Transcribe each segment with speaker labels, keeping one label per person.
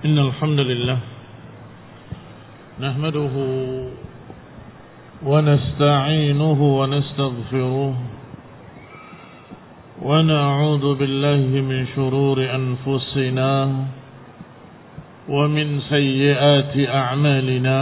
Speaker 1: إن الحمد لله نحمده ونستعينه ونستغفره ونعوذ بالله من شرور أنفسنا ومن سيئات أعمالنا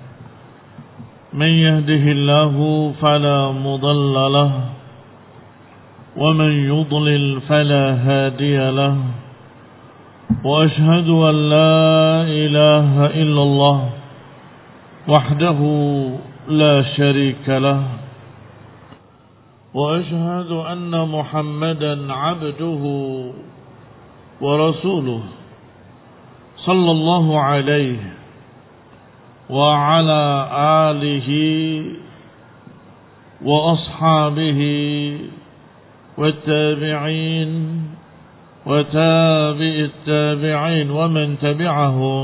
Speaker 1: من يهده الله فلا مضل له ومن يضلل فلا هادي له وأشهد أن لا إله إلا الله وحده لا شريك له وأشهد أن محمدا عبده ورسوله صلى الله عليه وعلى آله وأصحابه والتابعين وتابع التابعين ومن تبعهم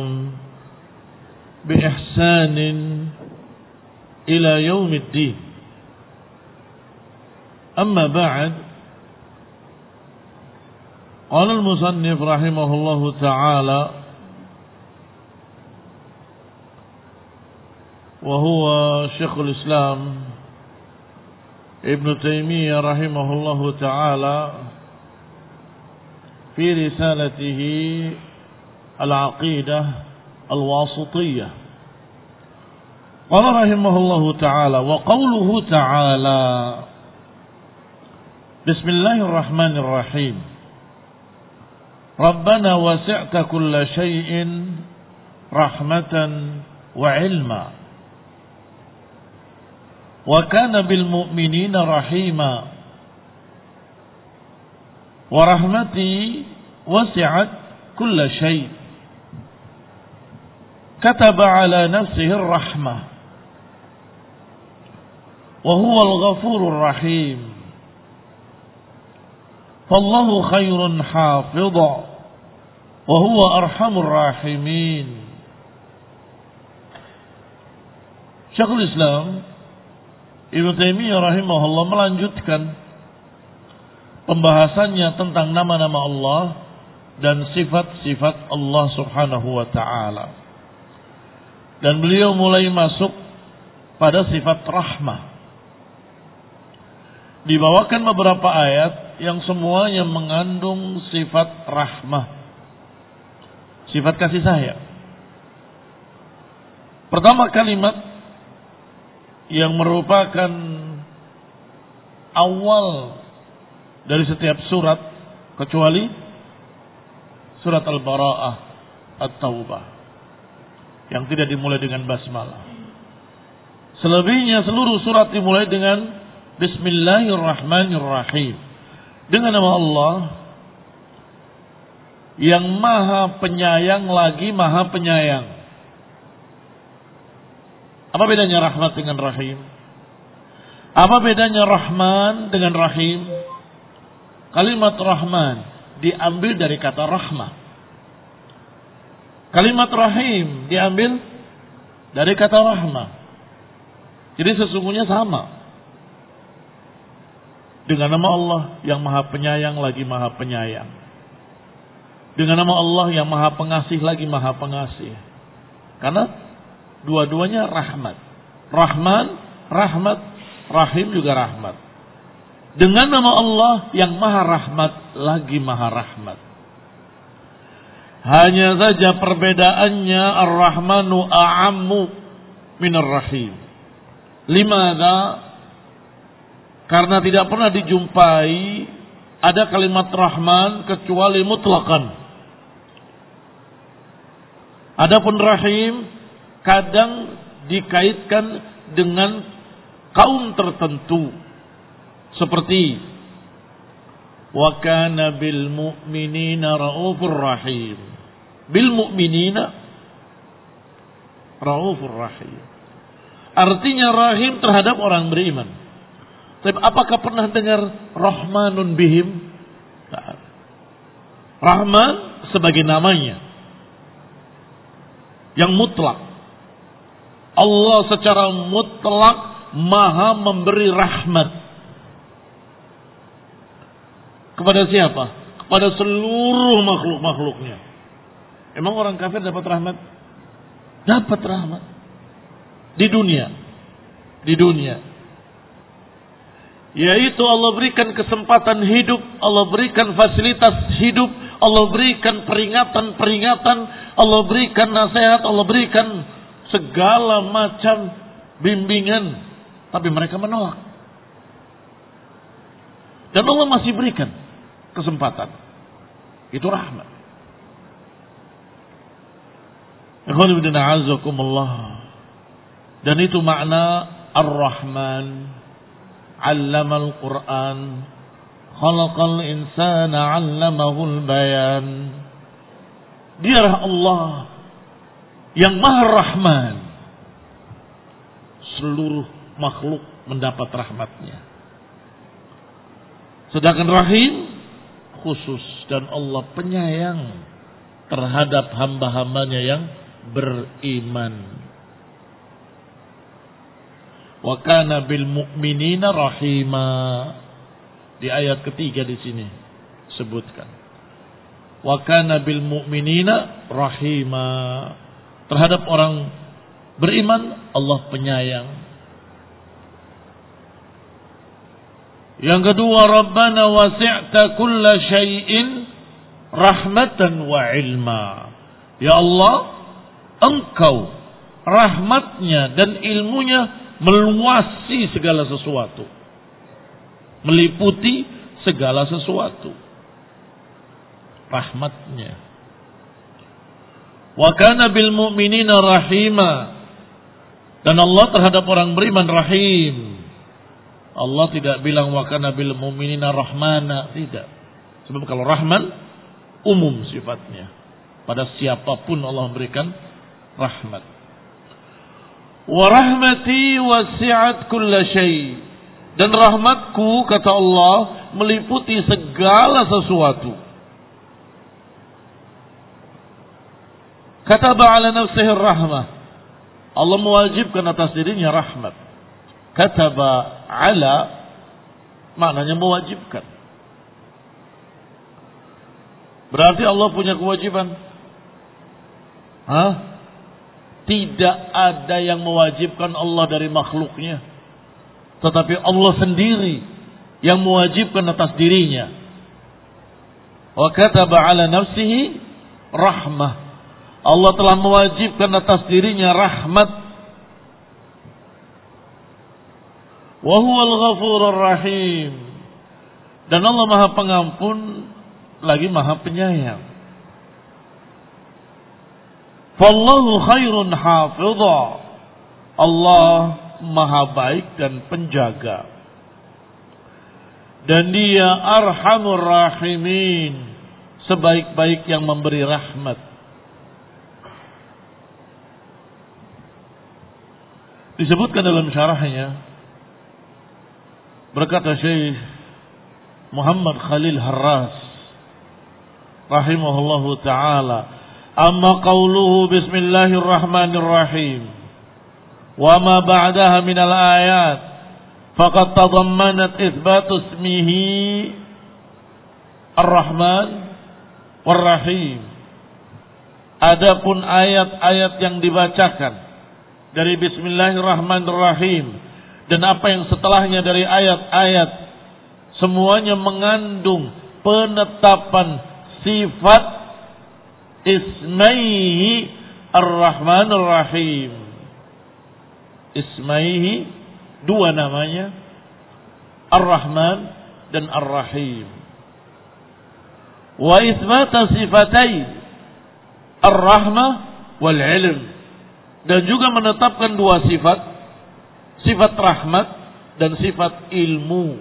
Speaker 1: بإحسان إلى يوم الدين. أما بعد، قال المصنف رحمه الله تعالى وهو شيخ الإسلام ابن تيمية رحمه الله تعالى في رسالته العقيدة الواسطية، قال رحمه الله تعالى: وقوله تعالى بسم الله الرحمن الرحيم ربنا وسعت كل شيء رحمة وعلما وكان بالمؤمنين رحيما ورحمتي وسعت كل شيء كتب على نفسه الرحمة وهو الغفور الرحيم فالله خير حافظا وهو أرحم الراحمين. Syekhul Islam Ibnu Taimiyah rahimahullah melanjutkan pembahasannya tentang nama-nama Allah dan sifat-sifat Allah subhanahu wa ta'ala. Dan beliau mulai masuk pada sifat rahmah. Dibawakan beberapa ayat yang semuanya mengandung sifat rahmah, sifat kasih sayang. Pertama kalimat yang merupakan awal dari setiap surat kecuali surat Al-Bara'ah At-Taubah yang tidak dimulai dengan basmalah. Selebihnya seluruh surat dimulai dengan Bismillahirrahmanirrahim, dengan nama Allah yang maha penyayang lagi maha penyayang. Apa bedanya rahmat dengan rahim? Apa bedanya Rahman dengan Rahim? Kalimat Rahman diambil dari kata rahmah. Kalimat Rahim diambil dari kata rahmah. Jadi sesungguhnya sama. Dengan nama Allah yang maha penyayang lagi maha penyayang. Dengan nama Allah yang maha pengasih lagi maha pengasih. Karena dua-duanya rahmat. Rahman, rahmat. Rahim juga rahmat. Dengan nama Allah yang maha rahmat lagi maha rahmat. Hanya saja perbedaannya Ar-Rahmanu a'ammu minar Rahim. Limadha? Karena tidak pernah dijumpai ada kalimat Rahman kecuali mutlaqan. Adapun Rahim kadang dikaitkan dengan kaum tertentu. Seperti wa kana bil mu'minina raufur rahim. Bil mu'minina raufur rahim. Artinya rahim terhadap orang beriman. Tapi apakah pernah dengar Rahmanun bihim? Rahman sebagai namanya yang mutlak. Allah secara mutlak maha memberi rahmat. Kepada siapa? Kepada seluruh makhluk-makhluknya. Emang orang kafir dapat rahmat? Dapat rahmat. Di dunia. Di dunia. Yaitu Allah berikan kesempatan hidup, Allah berikan fasilitas hidup, Allah berikan peringatan-peringatan, Allah berikan nasihat, Allah berikan segala macam bimbingan. Tapi mereka menolak. Dan Allah masih berikan kesempatan. Itu rahmat. Dan itu makna Ar-Rahman. Allamal Quran. Khalaqal insana 'allamahul bayan. Dialah Allah yang Maha Rahman. Seluruh makhluk mendapat rahmatnya. Sedangkan Rahim khusus, dan Allah penyayang terhadap hamba-hambanya yang beriman. Wa kana bil mu'minina rahima. Di ayat ketiga di sini sebutkan. Wa kana bil mu'minina rahima. Terhadap orang beriman Allah penyayang. Yang kedua, Rabbana wasi'ta kulla syai'in rahmatan wa ilma. Ya Allah, Engkau rahmatnya dan ilmunya meluasi segala sesuatu. Meliputi segala sesuatu. Rahmatnya. Wa kana bil mu'minina rahima. Dan Allah terhadap orang beriman rahim. Allah tidak bilang wa kana bil mu'minina rahmana, tidak. Sebab kalau rahman umum sifatnya. Pada siapapun Allah memberikan rahmat. Wa rahmati wasi'at kulla syai'. Dan rahmatku, kata Allah, meliputi segala sesuatu. Kataba ala nafsihi rahmah. Allah mewajibkan atas dirinya rahmat. Kataba ala maknanya mewajibkan. Berarti Allah punya kewajiban. Tidak ada yang mewajibkan Allah dari makhluknya. Tetapi Allah sendiri yang mewajibkan atas dirinya. Wa kataba ala nafsihi rahmah. Allah telah mewajibkan atas dirinya rahmat. Wa huwal ghafurur rahim. Dan Allah Maha Pengampun lagi Maha Penyayang. Fallahu khairun hafidha. Allah Maha baik dan penjaga. Dan Dia Arhamur Rahimin, sebaik-baik yang memberi rahmat. Disebutkan dalam syarahnya, berkata Syekh Muhammad Khalil Harras rahimahullahu ta'ala, amma qawluhu bismillahirrahmanirrahim wa ma ba'daha minal ayat faqad tadammanat itsbatu ismihi ar-Rahman war-Rahim. Adapun ayat-ayat yang dibacakan dari bismillahirrahmanirrahim dan apa yang setelahnya dari ayat-ayat, semuanya mengandung penetapan sifat ismaihi ar-Rahmanur Rahim. Ismaihi, dua namanya, Ar-Rahman dan Ar-Rahim. Wa isbata sifatai Ar-Rahmah wal Ilm. Dan juga menetapkan dua sifat, sifat rahmat dan sifat ilmu.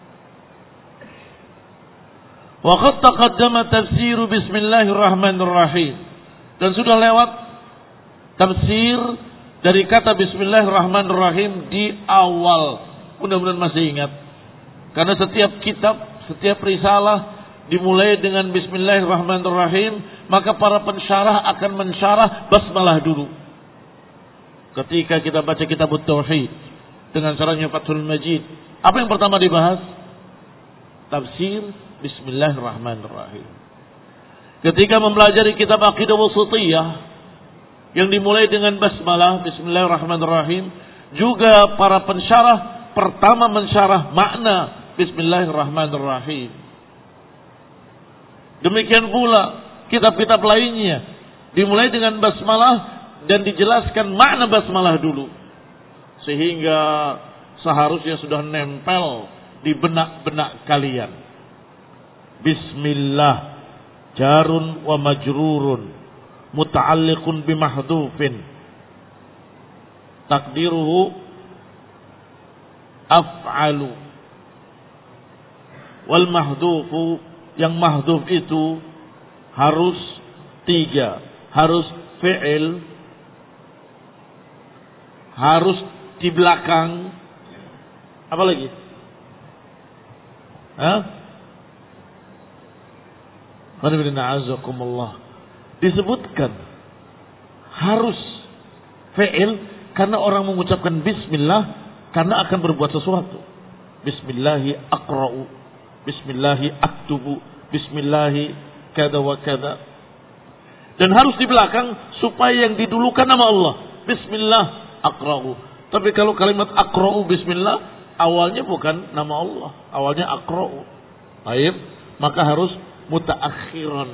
Speaker 1: Wa qad taqaddama tafsir bismillahirrahmanirrahim. Dan sudah lewat tafsir dari kata bismillahirrahmanirrahim di awal. Mudah-mudahan masih ingat. Karena setiap kitab, setiap risalah dimulai dengan bismillahirrahmanirrahim, maka para pensyarah akan mensyarah basmalah dulu. Ketika kita baca kitab Tauhid dengan syarahnya Fathul Majid, apa yang pertama dibahas? Tafsir bismillahirrahmanirrahim. ketika mempelajari kitab Aqidah Wasithiyah yang dimulai dengan basmalah, bismillahirrahmanirrahim, juga para pensyarah pertama mensyarah makna bismillahirrahmanirrahim. Demikian pula kitab-kitab lainnya dimulai dengan basmalah dan dijelaskan makna basmalah dulu, sehingga seharusnya sudah nempel di benak-benak kalian. Bismillah jarun wa majrurun muta'alliqun bimahdhufin takdiruhu af'alu wal mahdhufu, yang mahdhuf itu harus 3, harus fi'il, harus di belakang, apa lagi? Disebutkan harus fi'il karena orang mengucapkan bismillah karena akan berbuat sesuatu. Bismillahi aqra'u, bismillahi aktubu, bismillahi kada wa kada. Dan harus di belakang supaya yang didulukan nama Allah. Bismillah aqra'u. Tapi kalau kalimat aqra'u bismillah awalnya bukan nama Allah, awalnya aqra'u. Baik, maka harus mutaakhiran.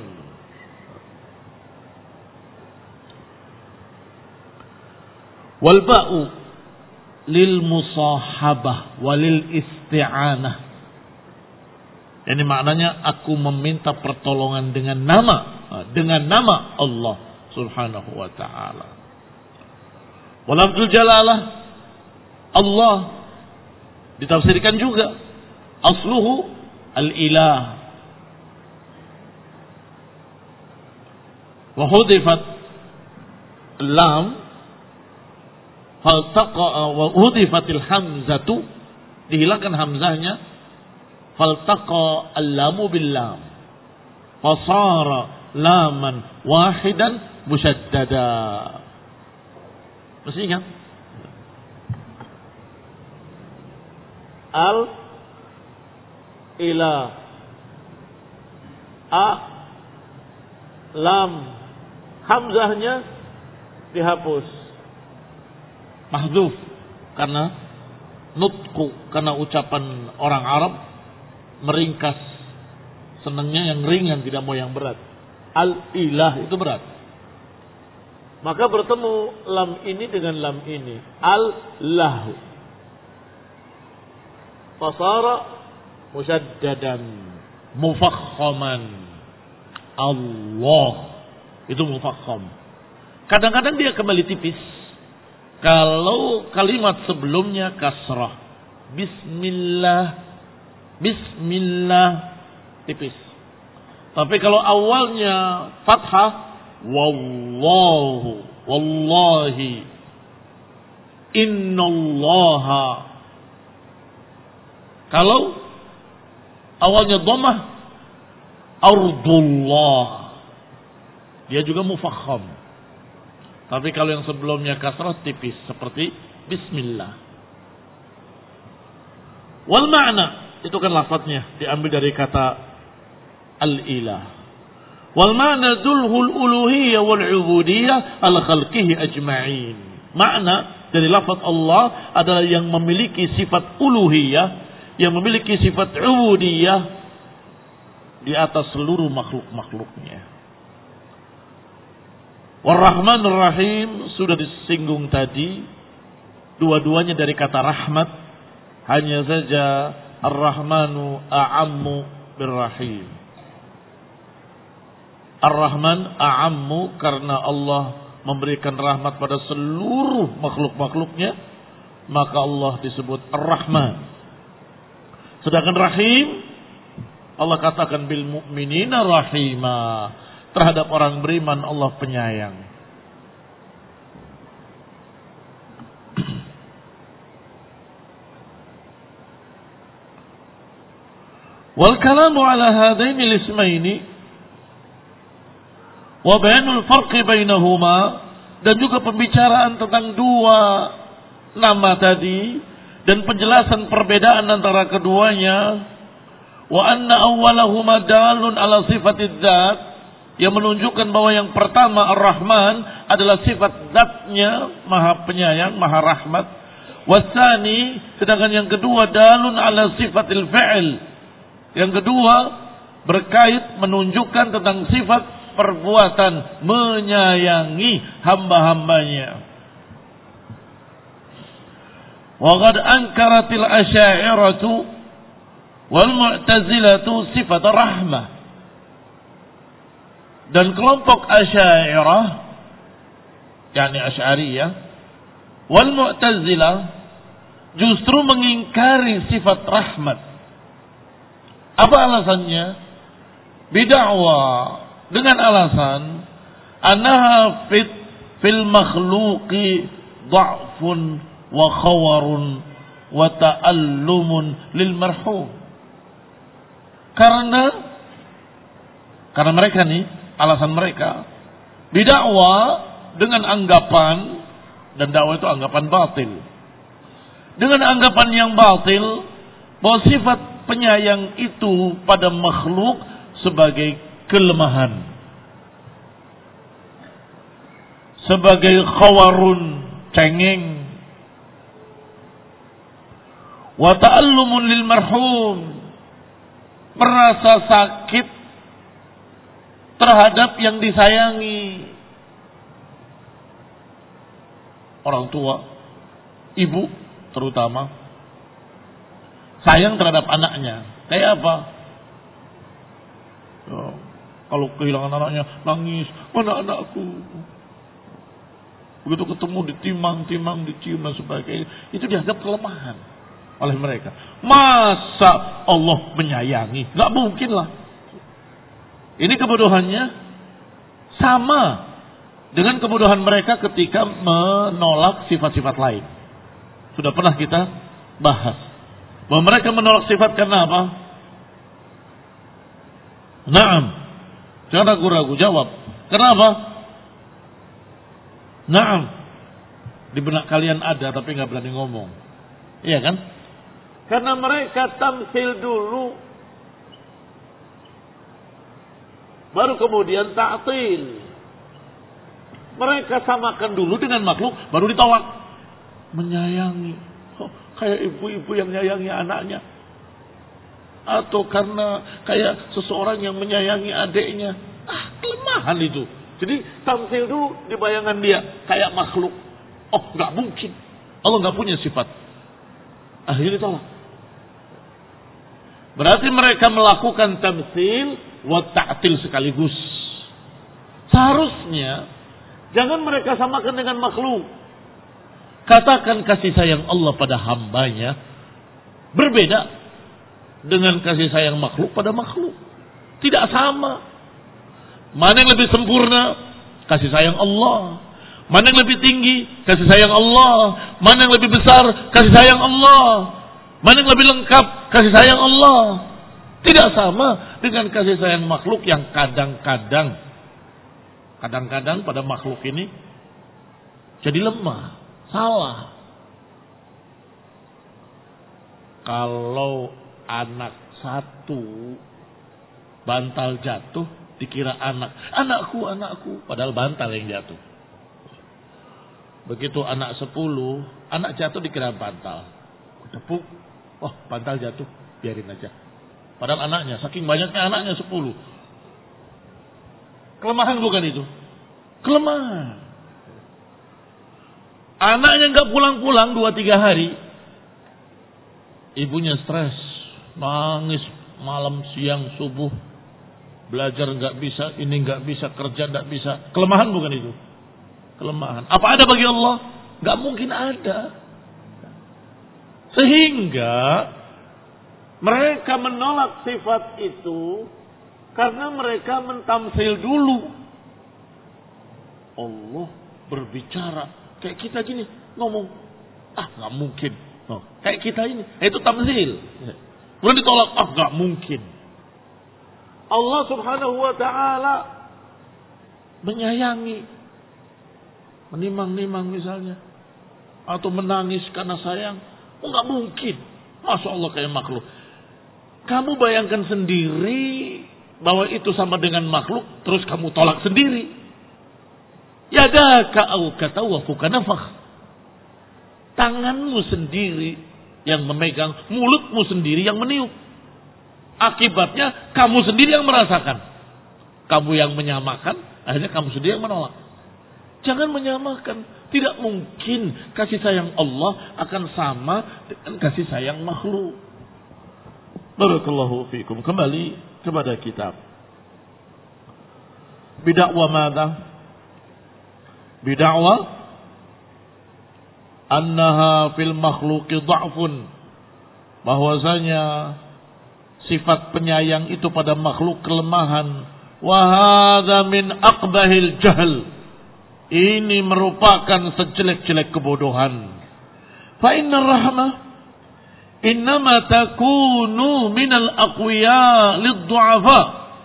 Speaker 1: Wal ba'u lil musahabah walil isti'anah. Ini maknanya aku meminta pertolongan dengan nama Allah Subhanahu wa taala. Wal lafzul jalalah Allah ditafsirkan juga asluhu al-ilah wa hudifat lam faltaqa wa hudifatil hamzatu, dihilangkan hamzahnya, faltaqa al-lamu bil lam fasara laman wahidan musyaddada. Mesti ingat al ila a lam hamzahnya dihapus, mahdhuf karena nutku, karena ucapan orang Arab meringkas, senangnya yang ringan, tidak mau yang berat. Al ilah itu berat, maka bertemu lam ini dengan lam ini, al lahu fasara musyaddadan mufakhaman. Allah itu mufakham. Kadang-kadang dia kembali tipis kalau kalimat sebelumnya kasrah. Bismillah tipis. Tapi kalau awalnya fathah, wallahu, wallahi, innallaha. Kalau awalnya dhammah, ardullah, dia juga mufakham. Tapi kalau yang sebelumnya kasrah tipis seperti bismillah. Wal ma'na, itu kan lafadznya diambil dari kata al-ilah. Wal ma'na dzulhul uluhiyyah wal 'ubudiyyah al khalqihi ajma'in. Makna dari lafaz Allah adalah yang memiliki sifat uluhiyah, yang memiliki sifat 'ubudiyah di atas seluruh makhluk-makhluknya. War-Rahmanur Rahim sudah disinggung tadi, dua-duanya dari kata rahmat, hanya saja Ar-Rahmanu a'ammu bir-Rahim. Ar-Rahman a'ammu karena Allah memberikan rahmat pada seluruh makhluk-makhluknya, maka Allah disebut Ar-Rahman. Sedangkan Rahim, Allah katakan bil mu'minina rahimah. Terhadap orang beriman Allah penyayang. Wal kalamu ala hadaini al-ismaini wa bayanul farqi bainahuma, dan juga pembicaraan tentang dua nama tadi dan penjelasan perbedaan antara keduanya. Wa anna awwalahuma dalun ala sifatid dzat, yang menunjukkan bahwa yang pertama Ar-Rahman adalah sifat zatnya, maha penyayang, maha rahmat. Wasani, sedangkan yang kedua dalun ala sifatil fi'il. Yang kedua berkait menunjukkan tentang sifat perbuatan, menyayangi hamba-hambanya. Wa qad ankaratil asy'ariyatu wal mu'tazilatu sifat rahmah. Dan kelompok Asy'ariyah, yakni Asy'ariyah, wal Mu'tazilah justru mengingkari sifat rahmat. Apa alasannya? Bid'wa, dengan alasan annaha fil makhluqi dha'fun wa khawarun wa ta'allumun lil marhum. Karena mereka nih, alasan mereka bid'wa dengan anggapan, dan dakwah itu anggapan batil, dengan anggapan yang batil bahwa sifat penyayang itu pada makhluk sebagai kelemahan, sebagai khawarun, cengeng, wa ta'allumun lil marhum, merasa sakit terhadap yang disayangi. Orang tua, ibu terutama, sayang terhadap anaknya. Kayak apa? Kalau kehilangan anaknya, nangis, mana anakku? Begitu ketemu ditimang, dicium dan sebagainya. Itu dianggap kelemahan oleh mereka. Masa Allah menyayangi? Gak mungkin lah. Ini kebodohannya sama dengan kebodohan mereka ketika menolak sifat-sifat lain. Sudah pernah kita bahas bahwa mereka menolak sifat karena apa? Naam. Jangan ragu-ragu, jawab. Kenapa? Naam. Di benak kalian ada tapi nggak berani ngomong. Iya kan? Karena mereka tamsil dulu, baru kemudian ta'til. Mereka samakan dulu dengan makhluk, baru ditolak. Menyayangi. Kayak ibu-ibu yang menyayangi anaknya. Atau karena kayak seseorang yang menyayangi adiknya. Kelemahan itu. Jadi tamsil dulu di bayangan dia. Kayak makhluk. Oh, gak mungkin. Allah gak punya sifat. Akhirnya ditolak. Berarti mereka melakukan tamsil wa ta'til sekaligus. Seharusnya jangan mereka samakan dengan makhluk. Katakan kasih sayang Allah pada hambanya berbeda dengan kasih sayang makhluk pada makhluk. Tidak sama. Mana yang lebih sempurna? Kasih sayang Allah. Mana yang lebih tinggi? Kasih sayang Allah. Mana yang lebih besar? Kasih sayang Allah. Mana yang lebih lengkap? Kasih sayang Allah. Tidak sama dengan kasih sayang makhluk yang kadang-kadang pada makhluk ini jadi lemah, salah. Kalau anak satu bantal jatuh dikira anakku, padahal bantal yang jatuh. Begitu anak 10, anak jatuh dikira bantal. Tepuk, oh bantal jatuh, biarin aja. Padahal anaknya, saking banyaknya anaknya 10. Kelemahan bukan itu? Kelemahan. Anaknya gak pulang-pulang 2-3 hari. Ibunya stres, nangis malam, siang, subuh. Belajar gak bisa, ini gak bisa, kerja gak bisa. Kelemahan bukan itu? Kelemahan. Apa ada bagi Allah? Gak mungkin ada. Sehingga mereka menolak sifat itu karena mereka mentamsil dulu. Allah berbicara kayak kita gini, ngomong, gak mungkin. Kayak kita ini, itu tamsil. Kemudian ditolak, gak mungkin. Allah subhanahu wa ta'ala menyayangi, menimang-nimang misalnya, atau menangis karena sayang. Gak mungkin. Masya Allah kayak makhluk. Kamu bayangkan sendiri bahwa itu sama dengan makhluk, terus kamu tolak sendiri. Yadaka au katawafuka nafakh. Tanganmu sendiri yang memegang, mulutmu sendiri yang meniup. Akibatnya kamu sendiri yang merasakan. Kamu yang menyamakan, akhirnya kamu sendiri yang menolak. Jangan menyamakan. Tidak mungkin kasih sayang Allah akan sama dengan kasih sayang makhluk. Barakallahu fiikum. Kembali kepada kitab. Bid'wa madza? Bid'wa annaha fil makhluqi dha'fun. Bahwasanya sifat penyayang itu pada makhluk kelemahan. Wa hadza min aqbahil jahl. Ini merupakan sejelek-jelek kebodohan. Fa inna rahmah innama takunu minal aqwiya lid-du'afa.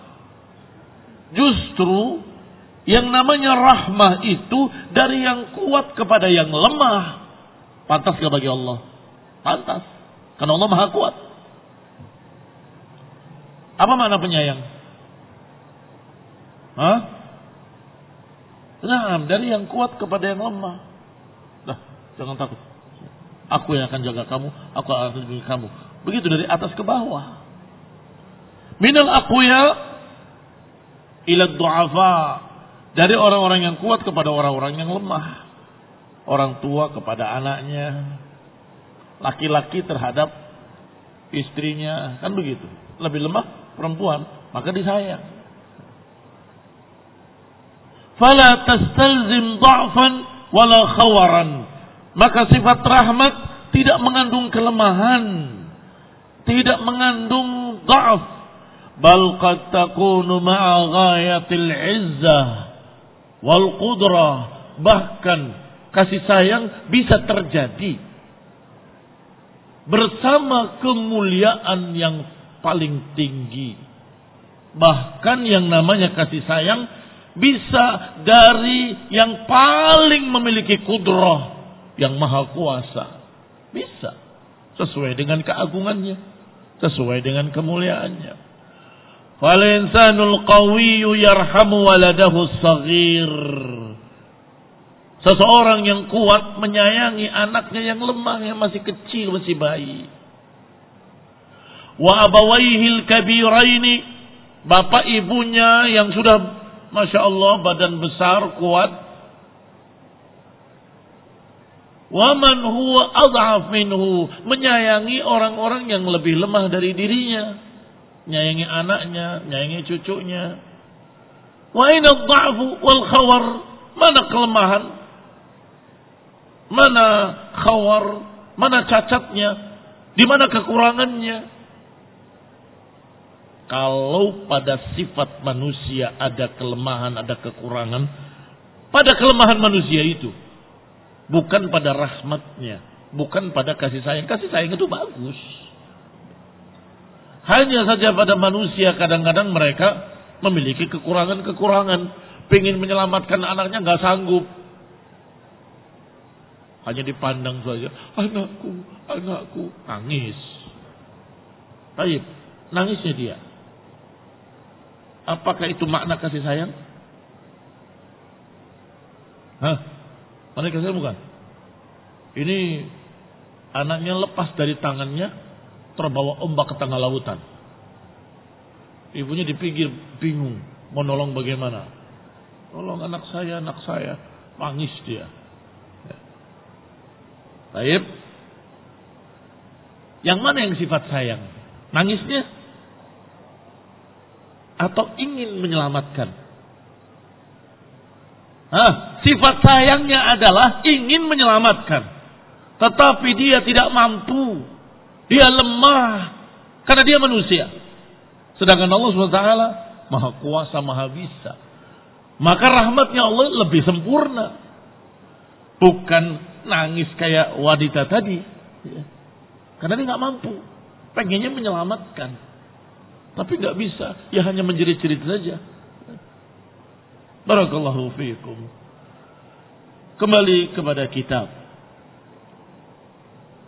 Speaker 1: Justru yang namanya rahmah itu dari yang kuat kepada yang lemah. Pantas gak bagi Allah? Pantas. Karena Allah Maha Kuat. Apa makna penyayang? Hah? Nah, dari yang kuat kepada yang lemah. Dah, jangan takut. Aku yang akan jaga kamu, aku akan jaga kamu. Begitu dari atas ke bawah. Minal aqwiya ila du'afa. Dari orang-orang yang kuat kepada orang-orang yang lemah. Orang tua kepada anaknya. Laki-laki terhadap istrinya. Kan begitu. Lebih lemah perempuan, maka disayang. Fala tastalzim dha'fan wala khawaran. Maka sifat rahmat tidak mengandung kelemahan, tidak mengandung dha'f, bal qad takunu ma'a ghayatil izzah wal qudrah. Bahkan kasih sayang bisa terjadi bersama kemuliaan yang paling tinggi. Bahkan yang namanya kasih sayang bisa dari yang paling memiliki kudrah, yang maha kuasa. Bisa. Sesuai dengan keagungannya. Sesuai dengan kemuliaannya. Fal insanul qawiyyu yarhamu waladahu as-saghir. Seseorang yang kuat menyayangi anaknya yang lemah, yang masih kecil, masih bayi. Wa abawaihil kabiraini. Bapak ibunya yang sudah Masya Allah badan besar, kuat. Waman huwa adhaf minhu. Menyayangi orang-orang yang lebih lemah dari dirinya. Menyayangi anaknya, menyayangi cucunya. Wa aina ad-dha'fu wal khawar. Mana kelemahan? Mana khawar? Mana cacatnya? Di mana kekurangannya? Kalau pada sifat manusia ada kelemahan, ada kekurangan, pada kelemahan manusia itu, bukan pada rahmatnya, bukan pada kasih sayang. Kasih sayang itu bagus. Hanya saja pada manusia kadang-kadang mereka memiliki kekurangan-kekurangan. Pengen menyelamatkan anaknya nggak sanggup. Hanya dipandang saja, anakku, anakku, nangis. Baik, nangisnya dia. Apakah itu makna kasih sayang? Hah? Mana kasih sayang bukan? Ini anaknya lepas dari tangannya, terbawa ombak ke tengah lautan. Ibunya di pinggir bingung, mau nolong bagaimana? Tolong anak saya, nangis dia. Baik. Yang mana yang sifat sayang? Nangisnya? Atau ingin menyelamatkan? Sifat sayangnya adalah ingin menyelamatkan. Tetapi dia tidak mampu. Dia lemah. Karena dia manusia. Sedangkan Allah SWT maha kuasa, maha bisa. Maka rahmatnya Allah lebih sempurna. Bukan nangis kayak wanita tadi. Karena dia gak mampu. Pengennya menyelamatkan. Tapi nggak bisa, ya hanya menjerit-jerit saja. Barakallahu fiikum. Kembali kepada kitab.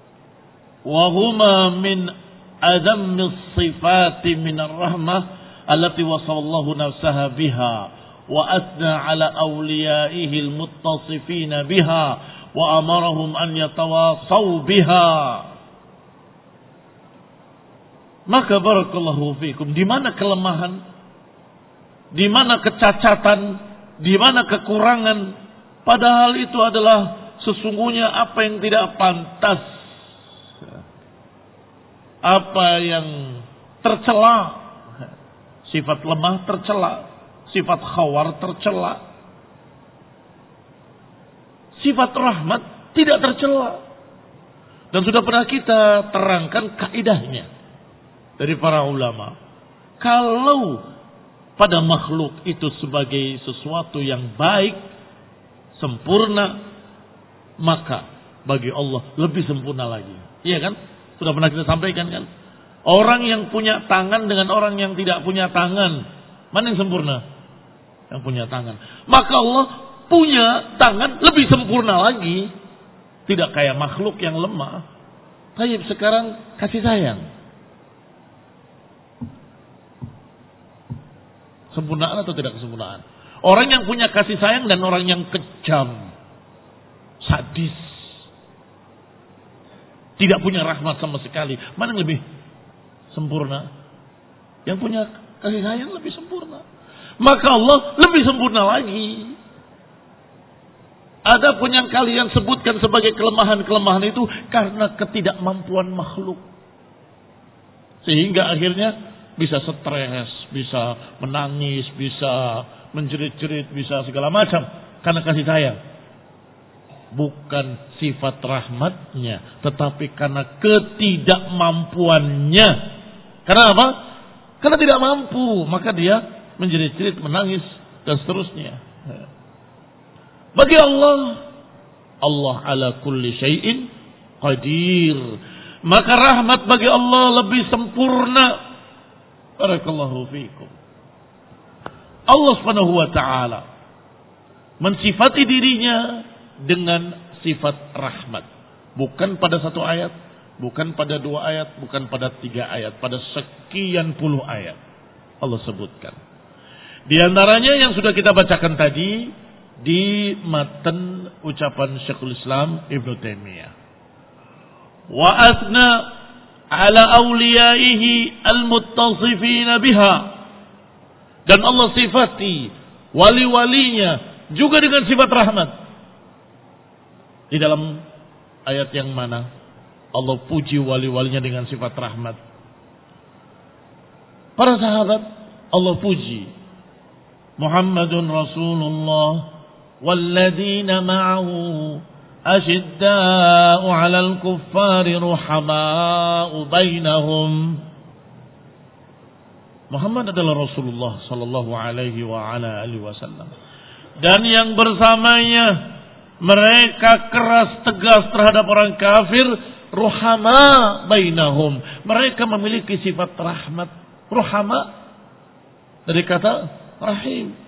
Speaker 1: Wa huma min adammis sifati minar rahmah allati wasallallahu nafsaha biha wa athna ala awliyaihi almuttasifina biha wa amarahum an yatawasaw biha. Maka barakallahu fikum, di mana kelemahan, di mana kecacatan, di mana kekurangan, padahal itu adalah sesungguhnya apa yang tidak pantas, apa yang tercela, sifat lemah tercela, sifat khawar tercela, sifat rahmat tidak tercela. Dan sudah pernah kita terangkan kaidahnya dari para ulama. Kalau pada makhluk itu sebagai sesuatu yang baik, sempurna, maka bagi Allah lebih sempurna lagi. Iya kan? Sudah pernah kita sampaikan kan? Orang yang punya tangan dengan orang yang tidak punya tangan, mana yang sempurna? Yang punya tangan. Maka Allah punya tangan lebih sempurna lagi. Tidak kayak makhluk yang lemah. Tapi sekarang kasih sayang. Sempurnaan atau tidak kesempurnaan? Orang yang punya kasih sayang dan orang yang kejam, sadis, tidak punya rahmat sama sekali, mana yang lebih sempurna? Yang punya kasih sayang lebih sempurna. Maka Allah lebih sempurna lagi. Adapun yang kalian sebutkan sebagai kelemahan-kelemahan itu karena ketidakmampuan makhluk. Sehingga akhirnya bisa stres, bisa menangis, bisa menjerit-jerit, bisa segala macam karena kasih sayang. Bukan sifat rahmatnya, tetapi karena ketidakmampuannya. Karena apa? Karena tidak mampu, maka dia menjerit-jerit, menangis dan seterusnya. Bagi Allah, Allah ala kulli syai'in qadir. Maka rahmat bagi Allah lebih sempurna. Barakallahu fiikum. Allah Subhanahu wa taala mensifati dirinya dengan sifat rahmat. Bukan pada satu ayat, bukan pada dua ayat, bukan pada tiga ayat, pada sekian puluh ayat Allah sebutkan. Di antaranya yang sudah kita bacakan tadi di matan ucapan Syekhul Islam Ibnu Taimiyah. Wa asna ala awliyaihi al-muttasifina biha. Dan Allah sifati wali-walinya juga dengan sifat rahmat. Di dalam ayat yang mana Allah puji wali-walinya dengan sifat rahmat. Para sahabat Allah puji. Muhammadun Rasulullah walladzina ma'ahu أشداء على الكفار رحماء بينهم. Muhammad adalah Rasulullah sallallahu alaihi wa ala alihi wasallam. Dan yang bersamanya mereka keras tegas terhadap orang kafir, ruhama bainahum. Mereka memiliki sifat rahmat. Ruhama dari kata rahim.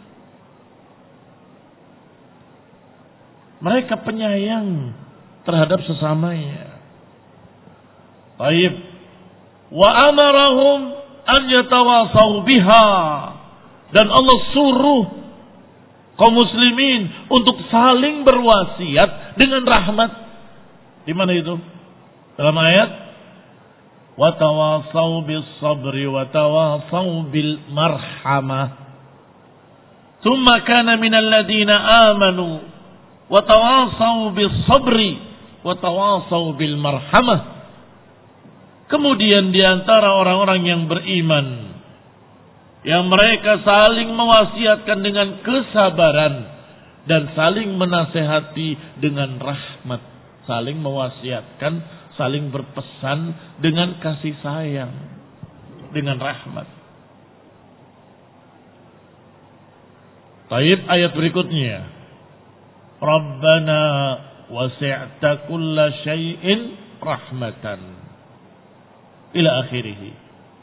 Speaker 1: Mereka penyayang terhadap sesamanya. Baik. Wa amarahum an yatawasaw biha. Dan Allah suruh kaum muslimin untuk saling berwasiat dengan rahmat. Di mana itu? Dalam ayat wa tawasaw bis sabri wa tawasaw bil marhamah. Tsumma kana minal ladina amanu وَتَوَاصَوْا بِالصَّبْرِ وَتَوَاصَوْا بِالْمَرْحَمَةِ. Kemudian di antara orang-orang yang beriman, yang mereka saling mewasiatkan dengan kesabaran dan saling menasehati dengan rahmat, saling mewasiatkan, saling berpesan dengan kasih sayang, dengan rahmat. Taib ayat berikutnya. Rabbana wasi'ta kulla syai'in rahmatan. Ila akhirih.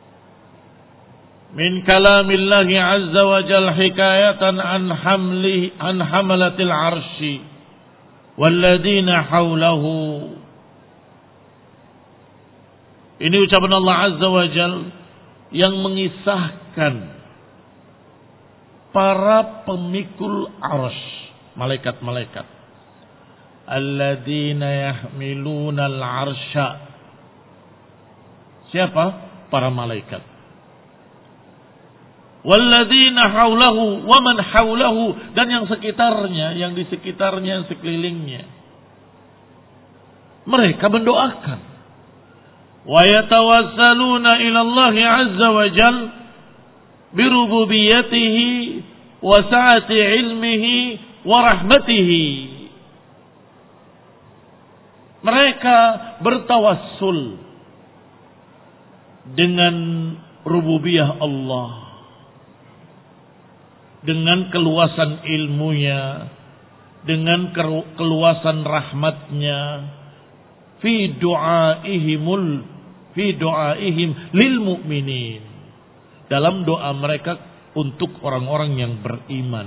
Speaker 1: Min kalamillahi azza wa jalla hikayatan an hamalatil arsy walladina hawlahu. Ini ucapan Allah azza wa jalla yang mengisahkan para pemikul arsy, malaikat-malaikat. Alladzina yahmiluna al-arsya. Siapa? Para malaikat. Walladzina haulahu wa man haulahu, dan yang sekitarnya, yang di sekitarnya, yang sekelilingnya. Mereka mendoakan. Wa yatawassaluna ila Allah azza wa jal bi rububiyyatihi wa sa'ati ilmihi wa rahmatihi. Mereka bertawassul dengan rububiyah Allah, dengan keluasan ilmunya, dengan keluasan rahmatnya, fi du'aihim lil mu'minin, dalam doa mereka untuk orang-orang yang beriman.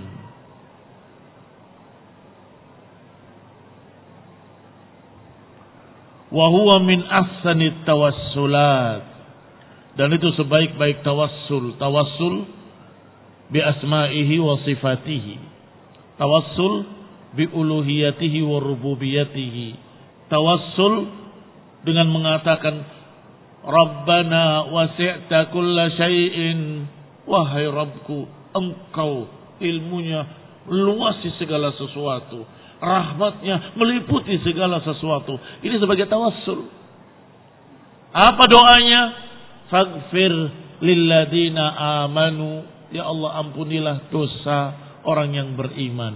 Speaker 1: Wa huwa min ahsanit tawassulat, dan itu sebaik-baik tawassul bi asma'ihi wa sifatihi, tawassul bi uluhiyatihi wa rububiyatihi, tawassul dengan mengatakan Rabbana wasi'ta kulla syai'in, wahai Rabbku, engkau ilmunya meluasi segala sesuatu, rahmatnya meliputi segala sesuatu. Ini sebagai tawassul. Apa doanya? Faghfir lilladina amanu, ya Allah ampunilah dosa orang yang beriman.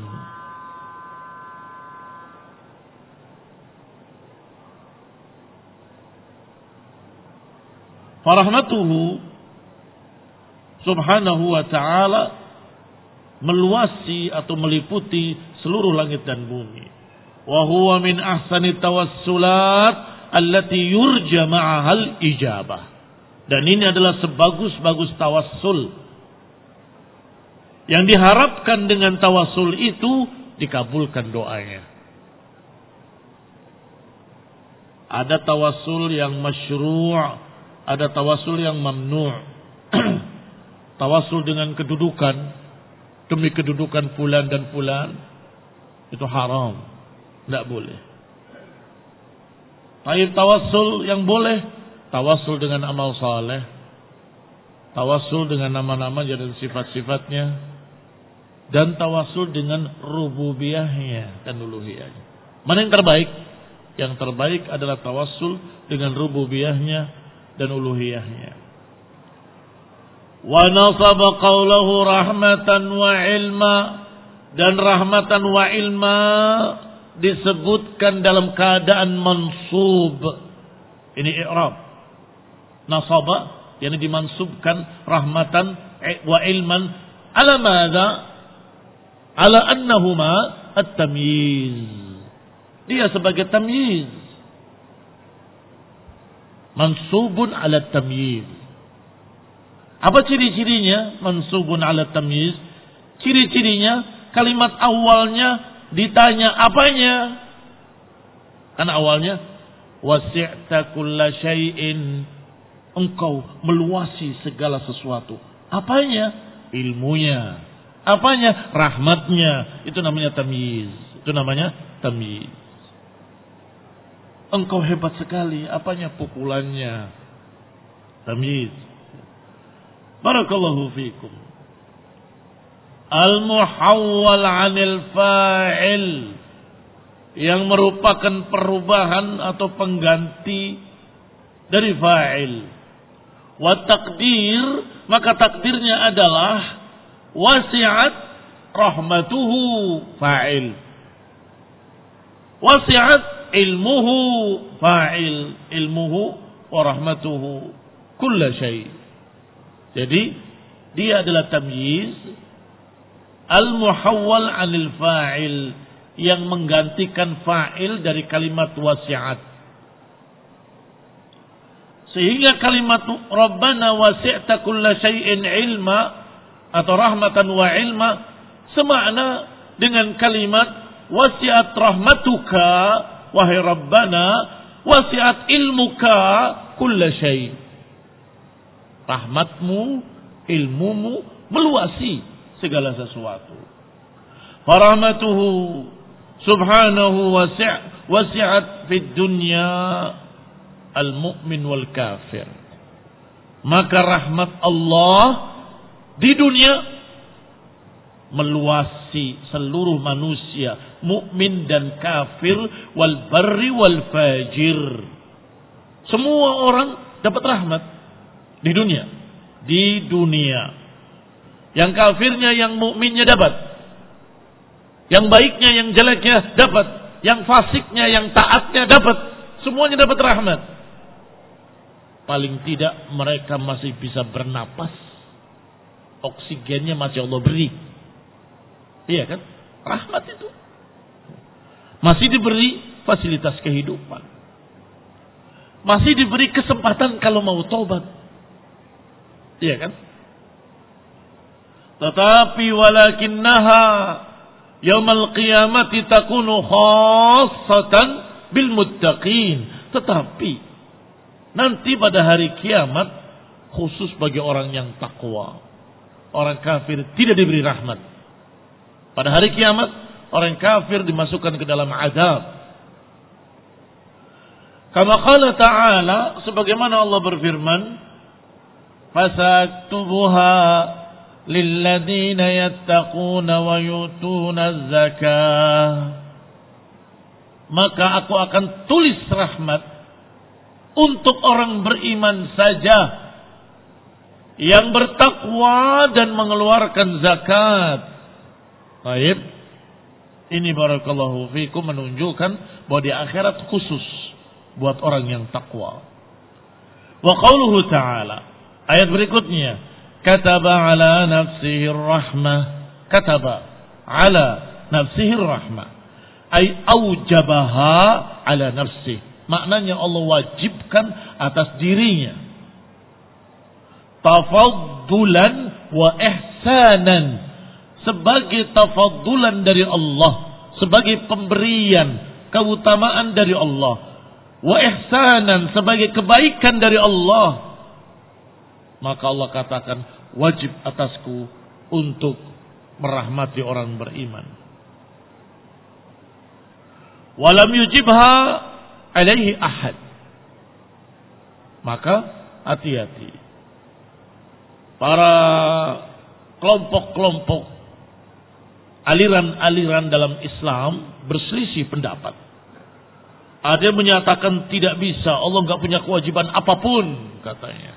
Speaker 1: Farahmatuhu subhanahu wa ta'ala meluasi atau meliputi seluruh langit dan bumi. Wa huwa min ahsani tawassulat allati yurja ma'ahal ijabah. Dan ini adalah sebagus-bagus tawassul yang diharapkan dengan tawassul itu dikabulkan doanya. Ada tawassul yang masyru', ada tawassul yang mamnu'. Tawassul dengan kedudukan, demi kedudukan fulan dan fulan, itu haram, tidak boleh. Tapi tawassul yang boleh, tawassul dengan amal saleh, tawassul dengan nama-nama dan sifat-sifatnya, dan tawassul dengan rububiyahnya dan uluhiyahnya. Mana yang terbaik? Yang terbaik adalah tawassul dengan rububiyahnya dan uluhiyahnya. Wa nasaba qawlahu rahmatan wa ilma, dan rahmatan wa ilma disebutkan dalam keadaan mansub. Ini i'rab. Nasaba yang dimansubkan rahmatan wa ilman ala madza? Ala annahuma at-tamyiz. Dia sebagai tamyiz. Mansubun ala tamyiz. Apa ciri-cirinya mansubun ala tamyiz? Ciri-cirinya kalimat awalnya ditanya apanya? Karena awalnya wasi'ta kulla syai'in, engkau meluasi segala sesuatu. Apanya? Ilmunya. Apanya? Rahmatnya. Itu namanya tamyiz. Itu namanya tamyiz. Engkau hebat sekali. Apanya? Pukulannya. Tamyiz. Barakallahu fikum. Al-muhawwal 'anil fa'il, yang merupakan perubahan atau pengganti dari fa'il. Wa taqdir, maka takdirnya adalah wasi'at rahmatuhu fa'il, wasi'at ilmuhu fa'il, ilmuhu wa rahmatuhu kulla syai'. Jadi dia adalah tamyiz al-muhawwal 'anil fa'il, yang menggantikan fa'il dari kalimat wasi'at. Sehingga kalimat Rabbana wasi'ta kulla syai'in ilma atau rahmatan wa ilma semakna dengan kalimat wasi'at rahmatuka, wahai Rabbana, wasi'at ilmuka kulla syai'. Rahmatmu, ilmumu meluasi segala sesuatu. Farahmatuhu subhanahu wasi'at fid dunya al-mu'min wal kafir. Maka rahmat Allah di dunia meluasi seluruh manusia, mukmin dan kafir, wal barri wal fajir. Semua orang dapat rahmat di dunia. Di dunia. Yang kafirnya, yang mukminnya dapat. Yang baiknya, yang jeleknya dapat. Yang fasiknya, yang taatnya dapat. Semuanya dapat rahmat. Paling tidak mereka masih bisa bernapas. Oksigennya masih Allah beri. Iya kan? Rahmat itu. Masih diberi fasilitas kehidupan. Masih diberi kesempatan kalau mau taubat. Iya kan? Tetapi walakinnaha yaumal qiyamati takunu khassatan bil muttaqin. Tetapi nanti pada hari kiamat khusus bagi orang yang takwa. Orang kafir tidak diberi rahmat. Pada hari kiamat, orang kafir dimasukkan ke dalam azab. Kama qala ta'ala, sebagaimana Allah berfirman, fasaktubuha lilladzina yattaquna wa yutuna zakah. Maka aku akan tulis rahmat untuk orang beriman saja yang bertakwa dan mengeluarkan zakat. Baik, ini barakallahu fikum menunjukkan bahwa di akhirat khusus buat orang yang takwa. Wa qauluhu ta'ala, ayat berikutnya, kataba ala nafsihi rahmah, kataba ala nafsihi rahmah, ay aujabaha ala nafsih. Maknanya Allah wajibkan atas dirinya tafaddulan wa ihsanan, sebagai tafaddulan dari Allah, sebagai pemberian keutamaan dari Allah, wa ihsanan, sebagai kebaikan dari Allah. Maka Allah katakan wajib atasku untuk merahmati orang beriman. Walam yujibha alaihi ahad. Maka hati-hati. Para kelompok-kelompok, aliran-aliran dalam Islam berselisih pendapat. Ada yang menyatakan tidak bisa, Allah nggak punya kewajiban apapun, katanya.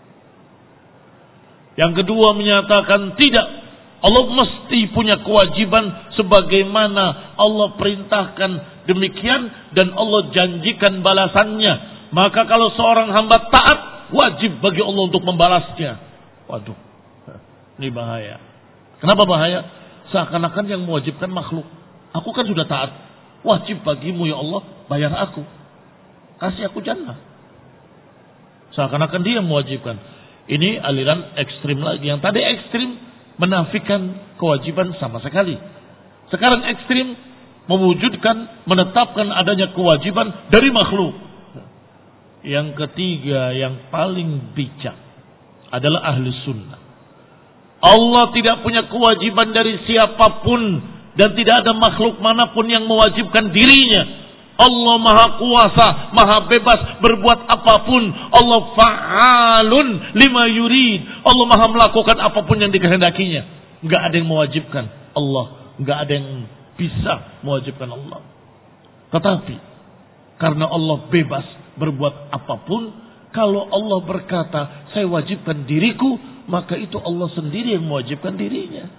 Speaker 1: Yang kedua menyatakan tidak, Allah mesti punya kewajiban sebagaimana Allah perintahkan demikian dan Allah janjikan balasannya. Maka kalau seorang hamba taat, wajib bagi Allah untuk membalasnya. Waduh, ini bahaya. Kenapa bahaya? Seakan-akan yang mewajibkan makhluk. Aku kan sudah taat. Wajib bagimu ya Allah, bayar aku. Kasih aku jannah. Seakan-akan dia mewajibkan. Ini aliran ekstrim lagi. Yang tadi ekstrim menafikan kewajiban sama sekali. Sekarang ekstrim mewujudkan, menetapkan adanya kewajiban dari makhluk. Yang ketiga, yang paling bijak adalah ahli sunnah. Allah tidak punya kewajiban dari siapapun dan tidak ada makhluk manapun yang mewajibkan dirinya. Allah maha kuasa, maha bebas berbuat apapun. Allah fa'alun lima yurid. Allah maha melakukan apapun yang dikehendakinya. Enggak ada yang mewajibkan Allah, enggak ada yang bisa mewajibkan Allah. Tetapi karena Allah bebas berbuat apapun, kalau Allah berkata saya wajibkan diriku, maka itu Allah sendiri yang mewajibkan dirinya.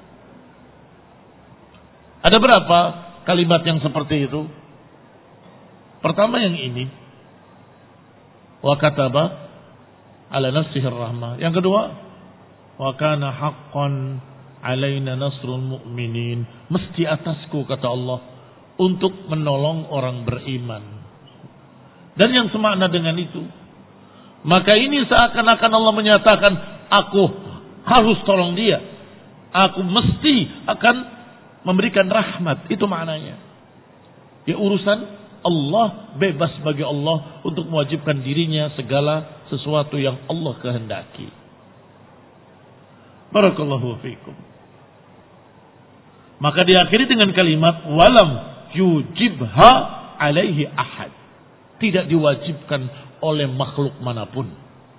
Speaker 1: Ada berapa kalimat yang seperti itu? Pertama yang ini, wa kataba ala nafsihi rahmah. Yang kedua, wa kana haqqan alaina nasrul mu'minin. Mesti atasku, kata Allah, untuk menolong orang beriman. Dan yang semakna dengan itu, maka ini seakan-akan Allah menyatakan, aku harus tolong dia. Aku mesti akan memberikan rahmat. Itu maknanya. Ya urusan Allah, bebas bagi Allah untuk mewajibkan dirinya segala sesuatu yang Allah kehendaki. Barakallahu fiikum. Maka diakhiri dengan kalimat walam yujibha alaihi ahad. Tidak diwajibkan oleh makhluk manapun.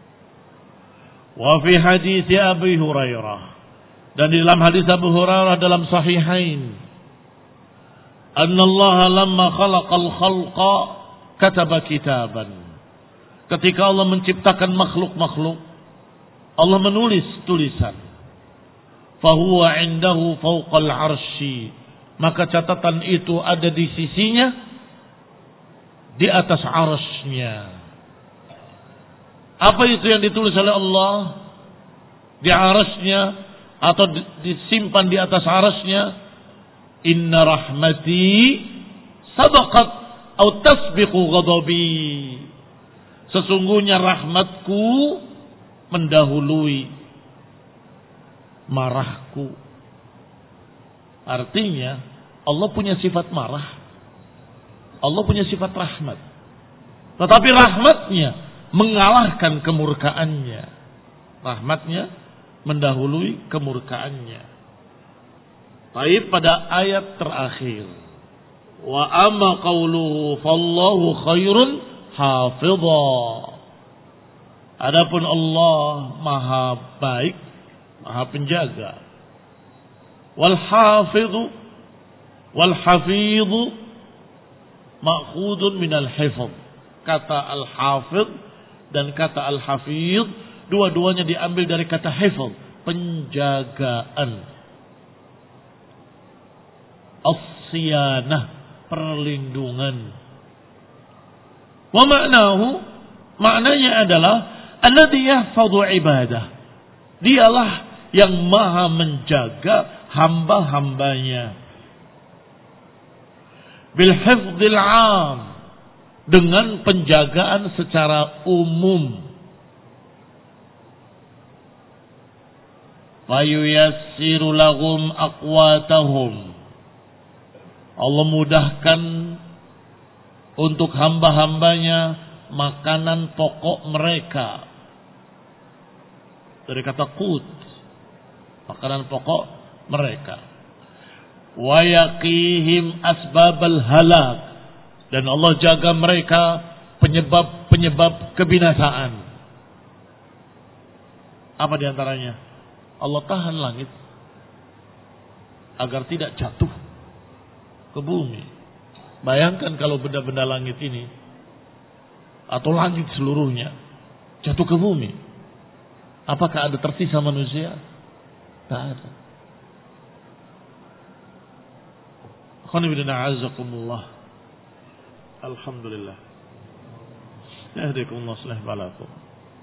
Speaker 1: Wa fi hadis Abi Hurairah, dan di dalam hadis Abu Hurairah dalam sahihain, anna Allah lamma khalaqal khalqa kataba kitaban. Ketika Allah menciptakan makhluk-makhluk, Allah menulis tulisan. Fahuwa indahu fawqal arsy. Maka catatan itu ada di sisinya, di atas arsy-Nya. Apa itu yang ditulis oleh Allah di arsy-Nya atau disimpan di atas arsy-Nya? Inna rahmati sabaqat atau tasbiqu ghadabi. Sesungguhnya rahmatku mendahului marahku. Artinya Allah punya sifat marah, Allah punya sifat rahmat, tetapi rahmatnya mengalahkan kemurkaannya. Rahmatnya mendahului kemurkaannya. Baik, pada ayat terakhir, wa amma qauluhu fallahu khairun hafidha. Adapun Allah maha baik, maha penjaga. Wal hafidhu wal hafidhu ma'khudun minal hifdh. Kata al-hafidh dan kata al-hafidh dua-duanya diambil dari kata hifdh, penjagaan. As-siyanah, perlindungan. Wa ma'nahu, maknanya adalah alladhi yahfadhu ibadah. Dialah yang maha menjaga hamba-hambanya. Bil hifdzil 'am, dengan penjagaan secara umum. Fayuyassiru lahum aqwatahum. Allah mudahkan untuk hamba-hambanya makanan pokok mereka. Dari kata qut, makanan pokok mereka. Wa yaqihim asbabal halak, dan Allah jaga mereka penyebab-penyebab kebinasaan. Apa diantaranya? Allah tahan langit agar tidak jatuh ke bumi. Bayangkan kalau benda-benda langit ini atau langit seluruhnya jatuh ke bumi, apakah ada tersisa manusia? Tak ada. Alhamdulillah. Yahdikumullah salih balakum.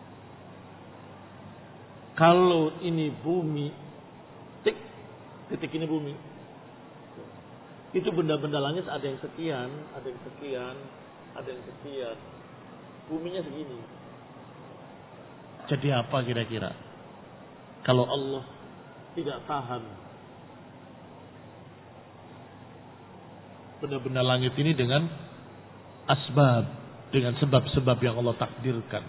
Speaker 1: Kalau ini bumi, titik ini bumi, itu benda-benda langit ada yang sekian, ada yang sekian, ada yang sekian. Buminya segini. Jadi apa kira-kira? Kalau Allah tidak tahan benda-benda langit ini dengan asbab, dengan sebab-sebab yang Allah takdirkan.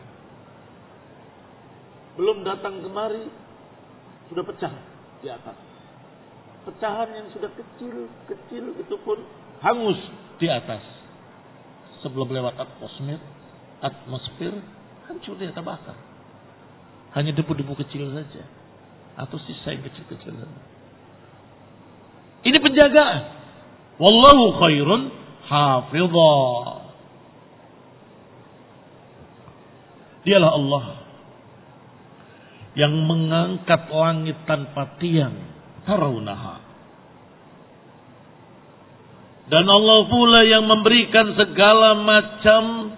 Speaker 1: Belum datang kemari, sudah pecah di atas. Pecahan yang sudah kecil itu pun hangus di atas. Sebelum lewat atmosfer, hancur dia, terbakar. Hanya debu-debu kecil saja, atau sisa yang kecil-kecil saja. Ini penjagaan. Wallahu khairun hafidha. Dialah Allah yang mengangkat langit tanpa tiang, tarawunaha. Dan Allah pula yang memberikan segala macam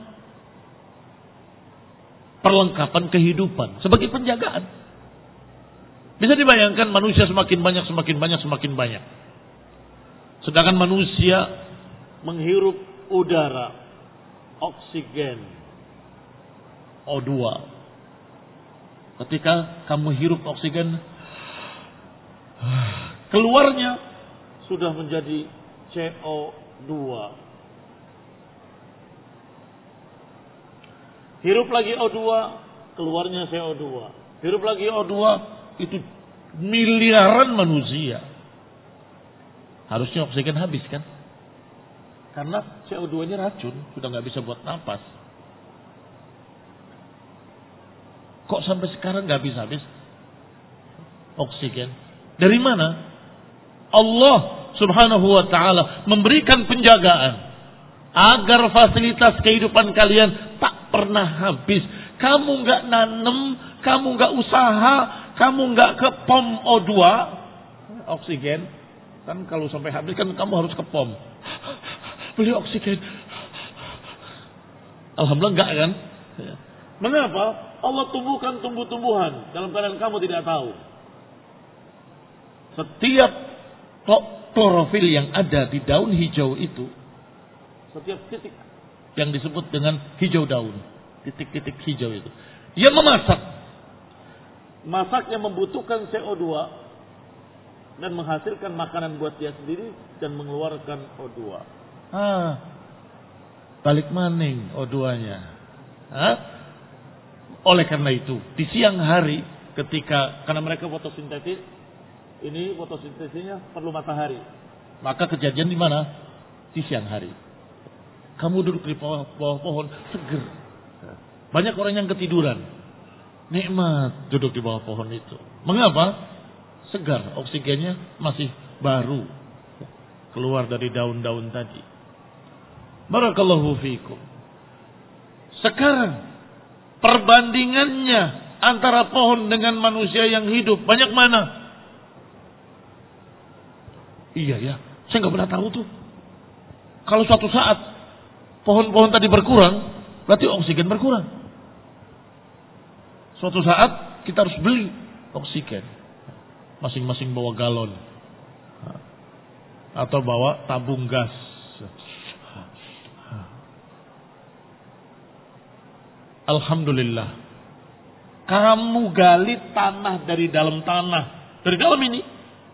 Speaker 1: perlengkapan kehidupan sebagai penjagaan. Bisa dibayangkan manusia semakin banyak, semakin banyak. Sedangkan manusia menghirup udara, oksigen, O2. Ketika kamu hirup oksigen, keluarnya sudah menjadi CO2. Hirup lagi O2, keluarnya CO2. Hirup lagi O2, itu miliaran manusia. Harusnya oksigen habis kan? Karena CO2-nya racun, sudah nggak bisa buat napas. Kok sampai sekarang nggak habis-habis oksigen? Dari mana? Allah Subhanahu wa ta'ala memberikan penjagaan agar fasilitas kehidupan kalian tak pernah habis. Kamu nggak nanem, kamu nggak usaha, kamu nggak ke pom O2 oksigen, kan kalau sampai habis kan kamu harus ke pom beli oksigen. Alhamdulillah enggak kan? Mengapa? Allah tumbuhkan tumbuh-tumbuhan dalam keadaan kamu tidak tahu. Setiap klorofil yang ada di daun hijau itu, setiap titik yang disebut dengan hijau daun, titik-titik hijau itu, dia memasak. Masaknya membutuhkan CO2 dan menghasilkan makanan buat dia sendiri dan mengeluarkan O2. Balik maning O2-nya. Oleh karena itu, di siang hari karena mereka fotosintesis, ini fotosintesisnya perlu matahari. Maka kejadian di mana? Di siang hari. Kamu duduk di bawah pohon, seger. Banyak orang yang ketiduran. Nikmat duduk di bawah pohon itu. Mengapa? Segar, oksigennya masih baru keluar dari daun-daun tadi. Barakallahu fiikum. Sekarang perbandingannya antara pohon dengan manusia yang hidup banyak mana? Iya ya, saya nggak pernah tahu tuh. Kalau suatu saat pohon-pohon tadi berkurang, berarti oksigen berkurang. Suatu saat kita harus beli oksigen. Masing-masing bawa galon. Atau bawa tabung gas. Alhamdulillah. Kamu gali tanah dari dalam tanah. Dari dalam ini.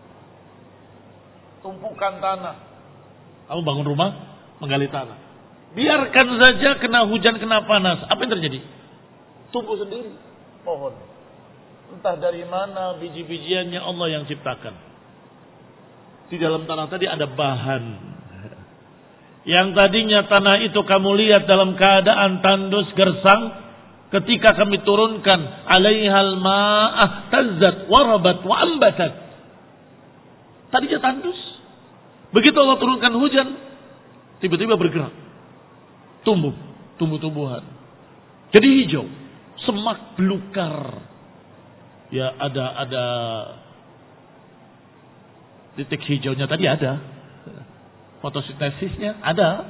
Speaker 1: Tumpukan tanah. Kamu bangun rumah, menggali tanah. Biarkan saja kena hujan, kena panas. Apa yang terjadi? Tumbuh sendiri pohon. Entah dari mana biji-bijiannya Allah yang ciptakan. Di dalam tanah tadi ada bahan. Yang tadinya tanah itu kamu lihat dalam keadaan tandus gersang. Ketika kami turunkan alaihal ma'ah tazzat warabat wa ambatat. Tadinya tandus. Begitu Allah turunkan hujan, tiba-tiba bergerak. Tumbuh, tumbuh-tumbuhan. Jadi hijau, semak belukar. Ya ada titik hijaunya tadi ada. Fotosintesisnya ada.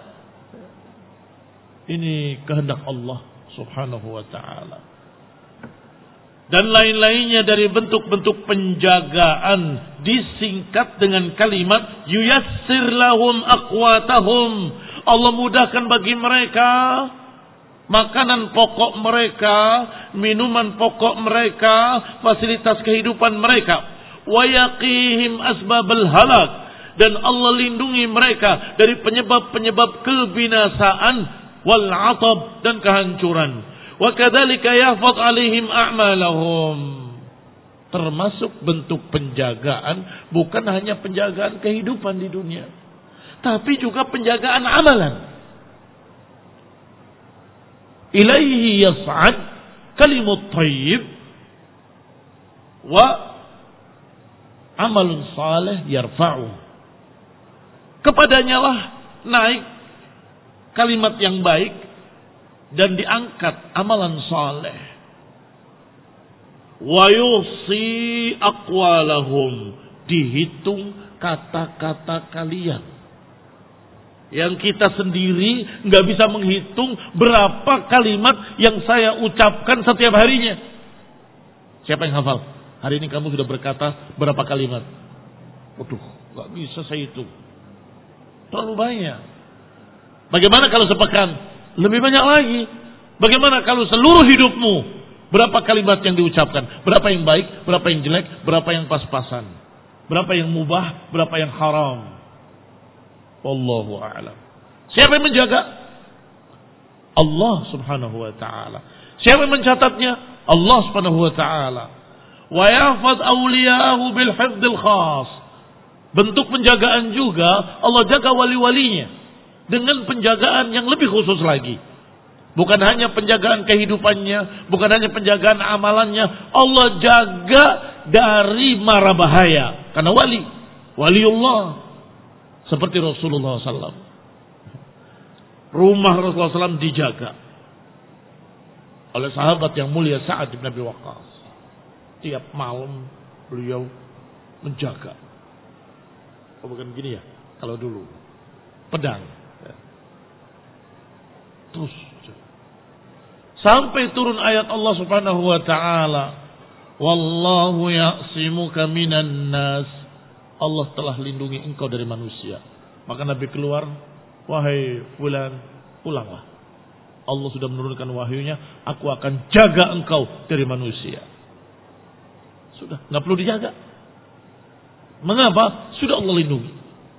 Speaker 1: Ini kehendak Allah Subhanahu wa ta'ala. Dan lain-lainnya dari bentuk-bentuk penjagaan disingkat dengan kalimat yuyassir lahum aqwatahum. Allah mudahkan bagi mereka makanan pokok mereka, minuman pokok mereka, fasilitas kehidupan mereka. Wa yaqihim asbabal halak, dan Allah lindungi mereka dari penyebab-penyebab kebinasaan wal 'atab dan kehancuran. Wa kadzalika yahfaz 'alaihim a'malahum. Termasuk bentuk penjagaan bukan hanya penjagaan kehidupan di dunia, tapi juga penjagaan amalan. Ilaihi yas'ad kalimut thayyib wa amalun salih yarfa'u. Kepadanya lah naik kalimat yang baik dan diangkat amalan saleh. Wa yusi aqwalahum, dihitung kata-kata kalian. Yang kita sendiri nggak bisa menghitung berapa kalimat yang saya ucapkan setiap harinya. Siapa yang hafal? Hari ini kamu sudah berkata berapa kalimat? Waduh, nggak bisa saya hitung. Terlalu banyak. Bagaimana kalau sepekan? Lebih banyak lagi. Bagaimana kalau seluruh hidupmu? Berapa kalimat yang diucapkan? Berapa yang baik? Berapa yang jelek? Berapa yang pas-pasan? Berapa yang mubah? Berapa yang haram? Wallahu a'lam. Siapa yang menjaga? Allah Subhanahu wa ta'ala. Siapa yang mencatatnya? Allah Subhanahu wa ta'ala. Wa yahfaz awliya'ahu bil hifdzil khas. Bentuk penjagaan juga Allah jaga wali-walinya dengan penjagaan yang lebih khusus lagi. Bukan hanya penjagaan kehidupannya, bukan hanya penjagaan amalannya, Allah jaga dari mara bahaya. Karena waliullah seperti Rasulullah SAW. Rumah Rasulullah SAW dijaga oleh sahabat yang mulia Sa'ad bin Abi Waqqas. Tiap malam beliau menjaga. Oh, bukan begini ya, kalau dulu pedang. Terus sampai turun ayat Allah Subhanahu wa taala, wallahu ya'simuka minan nas. Allah telah lindungi engkau dari manusia. Maka Nabi keluar, wahai fulan, pulanglah. Allah sudah menurunkan wahyunya, aku akan jaga engkau dari manusia. Sudah, enggak perlu dijaga. Mengapa? Sudah Allah lindungi.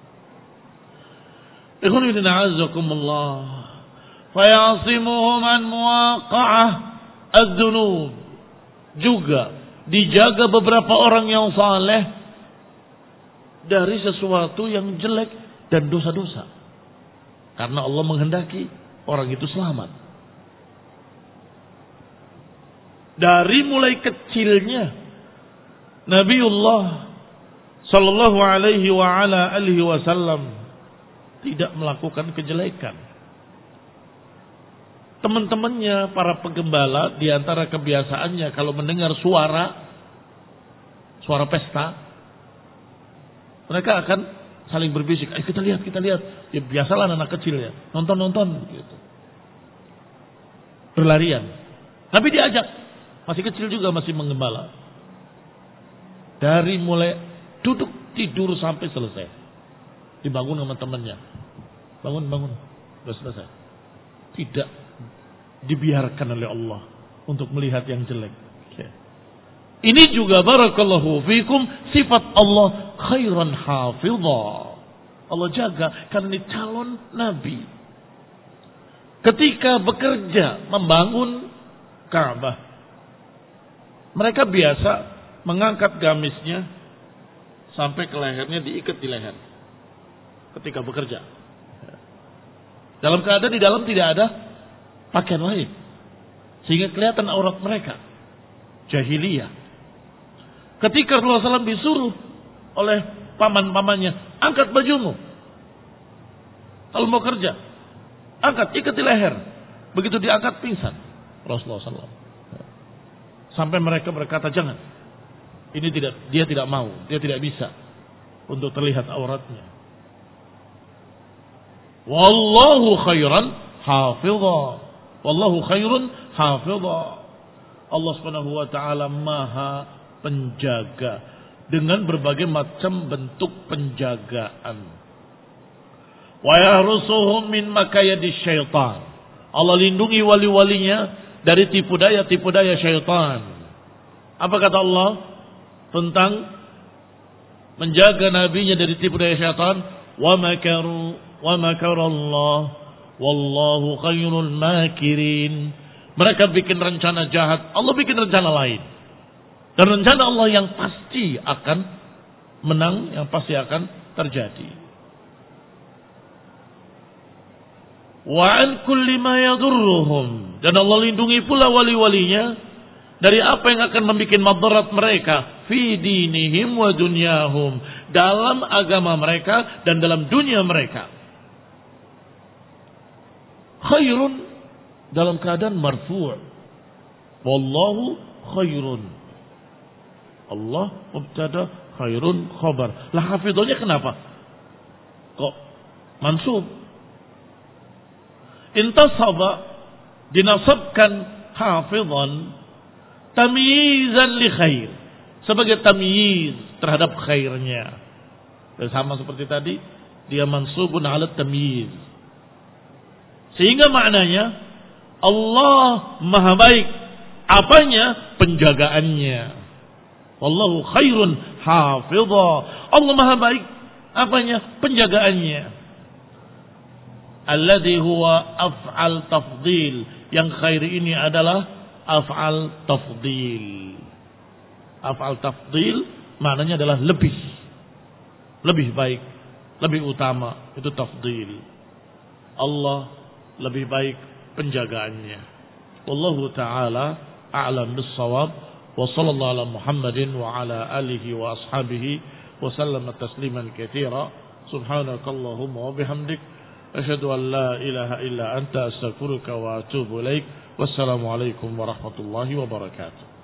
Speaker 1: Ikhwan fillah a'azzakumullah. Fayasimuhum an muwaqa'ah az-dzunub. Juga dijaga beberapa orang yang saleh dari sesuatu yang jelek dan dosa-dosa. Karena Allah menghendaki orang itu selamat. Dari mulai kecilnya Nabiullah sallallahu alaihi wa ala alihi wasallam tidak melakukan kejelekan. Teman-temannya para penggembala di antara kebiasaannya kalau mendengar suara pesta, mereka akan saling berbisik, "Ayo kita lihat." Ya biasalah anak kecil ya, nonton gitu. Berlarian. Nabi diajak, masih kecil juga masih menggembala. Dari mulai duduk tidur sampai selesai. Dibangun sama temannya. Bangun. Sudah selesai. Tidak dibiarkan oleh Allah untuk melihat yang jelek. Ini juga barakallahu fikum sifat Allah khairan hafidha. Allah jaga karena ini calon nabi. Ketika bekerja membangun Ka'bah, mereka biasa mengangkat gamisnya sampai ke lehernya, diikat di leher ketika bekerja. Dalam keadaan di dalam tidak ada pakaian lain, sehingga kelihatan aurat mereka. Jahiliyah. Ketika Rasulullah SAW disuruh oleh paman-pamannya, angkat bajumu kalau mau kerja, angkat, ikat di leher. Begitu diangkat, pingsan Rasulullah SAW. Sampai mereka berkata, jangan. Dia tidak mau, dia tidak bisa untuk terlihat auratnya. Wallahu khairan hafidha. Wallahu khairun hafidha. Allah Subhanahu wa taala Maha penjaga dengan berbagai macam bentuk penjagaan. Wa yahrusuhum min makayadis syaitan. Allah lindungi wali-walinya dari tipu daya syaitan. Apa kata Allah tentang menjaga nabinya dari tipu daya syaitan? Wa makarallah wallahu khairul makirin. Mereka bikin rencana jahat, Allah bikin rencana lain. Dan rencana Allah yang pasti akan menang, yang pasti akan terjadi. Wa an kulli ma yadurruhum. Dan Allah lindungi pula wali-walinya dari apa yang akan membuat madarat mereka fi dinihim wa dunyahum, dalam agama mereka dan dalam dunia mereka. Khairun dalam keadaan marfu'. Wallahu khairun. Allah mubtada, khairun khabar. Lah hafidhnya kenapa kok mansub? Intasaba, dinasabkan hafidhan tamyizan li khair, sebagai tamyiz terhadap khairnya. Sama seperti tadi, dia mansubun ala tamyiz. Sehingga maknanya Allah maha baik. Apanya? Penjagaannya. Wallahu khairun hafidha. Allah maha baik. Apanya? Penjagaannya. Alladhi huwa af'al tafdil. Yang khair ini adalah af'al tafdil. Af'al tafdil maknanya adalah lebih. lebih baik, lebih utama, itu tafdil. Allah lebih baik penjagaannya. Wallahu ta'ala a'lam bis-shawab. Wa sallallahu ala Muhammadin wa ala alihi wa ashabihi wa sallama tasliman katsira. Subhanakallahumma wa bihamdik asyhadu an la ilaha illa anta astaghfiruka wa atubu ilaik. Wassalamu alaikum warahmatullahi wabarakatuh.